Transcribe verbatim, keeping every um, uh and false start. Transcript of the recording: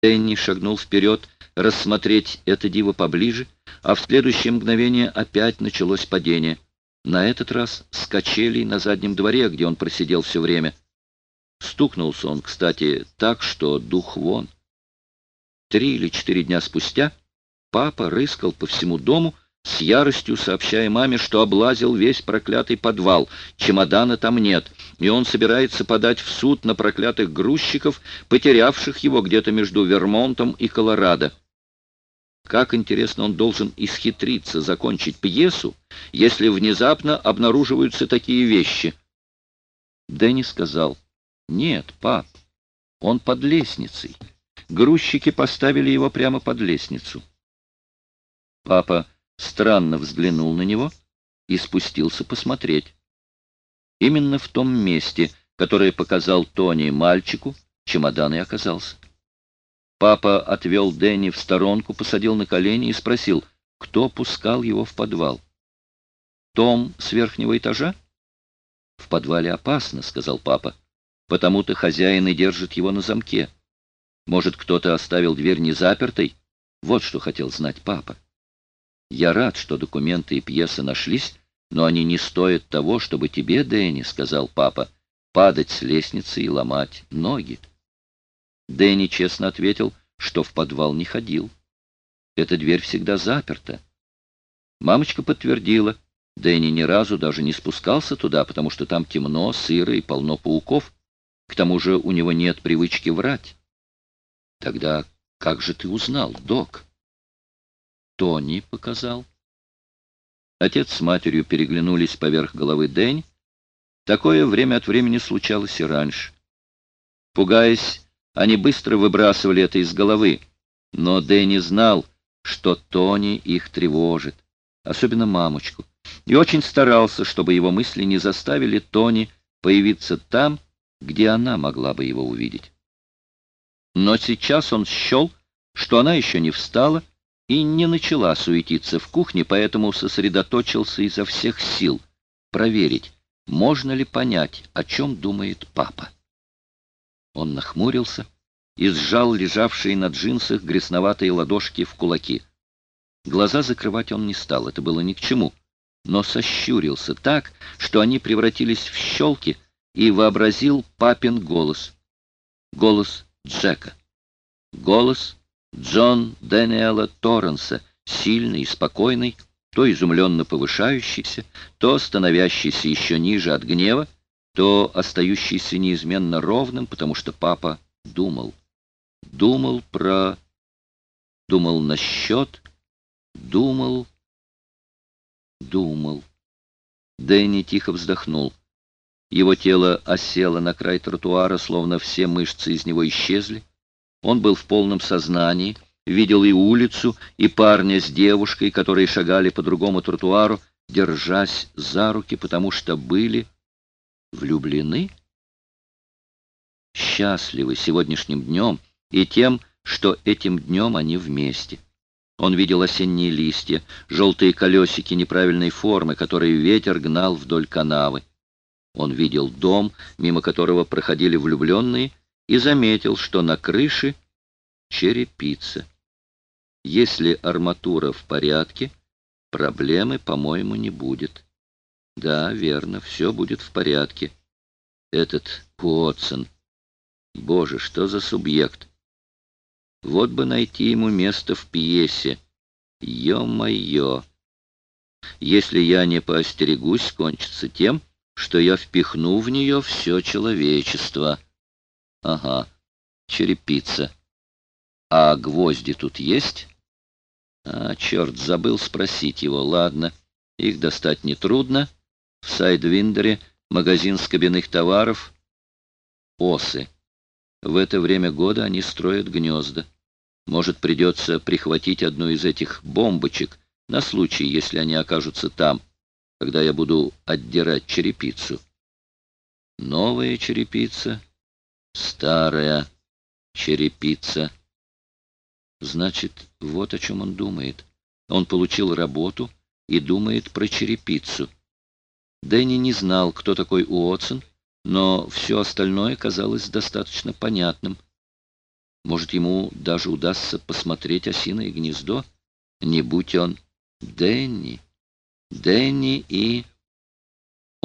Дэнни шагнул вперед, рассмотреть это диво поближе, а в следующее мгновение опять началось падение. На этот раз с качелей на заднем дворе, где он просидел все время. Стукнулся он, кстати, так, что дух вон. Три или четыре дня спустя папа рыскал по всему дому, с яростью сообщая маме, что облазил весь проклятый подвал, чемодана там нет, и он собирается подать в суд на проклятых грузчиков, потерявших его где-то между Вермонтом и Колорадо. Как, интересно, он должен исхитриться закончить пьесу, если внезапно обнаруживаются такие вещи? Дэнни сказал: «Нет, пап, он под лестницей. Грузчики поставили его прямо под лестницу». Папа странно взглянул на него и спустился посмотреть. Именно в том месте, которое показал Тони мальчику, чемодан и оказался. Папа отвел Дэнни в сторонку, посадил на колени и спросил, кто пускал его в подвал. «Том с верхнего этажа?» «В подвале опасно», — сказал папа. «Потому-то хозяин и держит его на замке. Может, кто-то оставил дверь незапертой? Вот что хотел знать папа. Я рад, что документы и пьеса нашлись, но они не стоят того, чтобы тебе, Дэнни, — сказал папа, — падать с лестницы и ломать ноги». Дэнни честно ответил, что в подвал не ходил. Эта дверь всегда заперта. Мамочка подтвердила, Дэнни ни разу даже не спускался туда, потому что там темно, сыро и полно пауков. К тому же у него нет привычки врать. Тогда как же ты узнал, док? Тони показал. Отец с матерью переглянулись поверх головы Дэнни. Такое время от времени случалось и раньше. Пугаясь, они быстро выбрасывали это из головы, но Дэнни знал, что Тони их тревожит, особенно мамочку, и очень старался, чтобы его мысли не заставили Тони появиться там, где она могла бы его увидеть. Но сейчас он счел, что она еще не встала и не начала суетиться в кухне, поэтому сосредоточился изо всех сил проверить, можно ли понять, о чем думает папа. Он нахмурился и сжал лежавшие на джинсах грязноватые ладошки в кулаки. Глаза закрывать он не стал, это было ни к чему, но сощурился так, что они превратились в щелки, и вообразил папин голос. Голос Джека. Голос Джон Дэниела Торренса, сильный и спокойный, то изумленно повышающийся, то становящийся еще ниже от гнева, то остающийся неизменно ровным, потому что папа думал. Думал про... Думал насчет... Думал... Думал... Дэнни тихо вздохнул. Его тело осело на край тротуара, словно все мышцы из него исчезли. Он был в полном сознании, видел и улицу, и парня с девушкой, которые шагали по другому тротуару, держась за руки, потому что были... влюблены? Счастливы сегодняшним днем и тем, что этим днем они вместе. Он видел осенние листья, желтые колесики неправильной формы, которые ветер гнал вдоль канавы. Он видел дом, мимо которого проходили влюбленные, и заметил, что на крыше черепица. Если арматура в порядке, проблемы, по-моему, не будет. Да, верно, все будет в порядке. Этот Уотсон. Боже, что за субъект? Вот бы найти ему место в пьесе. Ё-моё! Если я не поостерегусь, кончится тем, что я впихну в нее все человечество. Ага, черепица. А гвозди тут есть? А, черт, забыл спросить его. Ладно, их достать нетрудно. В Сайдвиндере магазин скобяных товаров. Осы. В это время года они строят гнезда. Может, придется прихватить одну из этих бомбочек на случай, если они окажутся там, когда я буду отдирать черепицу. Новая черепица, старая черепица. Значит, вот о чем он думает. Он получил работу и думает про черепицу. Дэнни не знал, кто такой Уотсон, но все остальное казалось достаточно понятным. Может, ему даже удастся посмотреть осиное гнездо? Не будь он Дэнни. Дэнни и...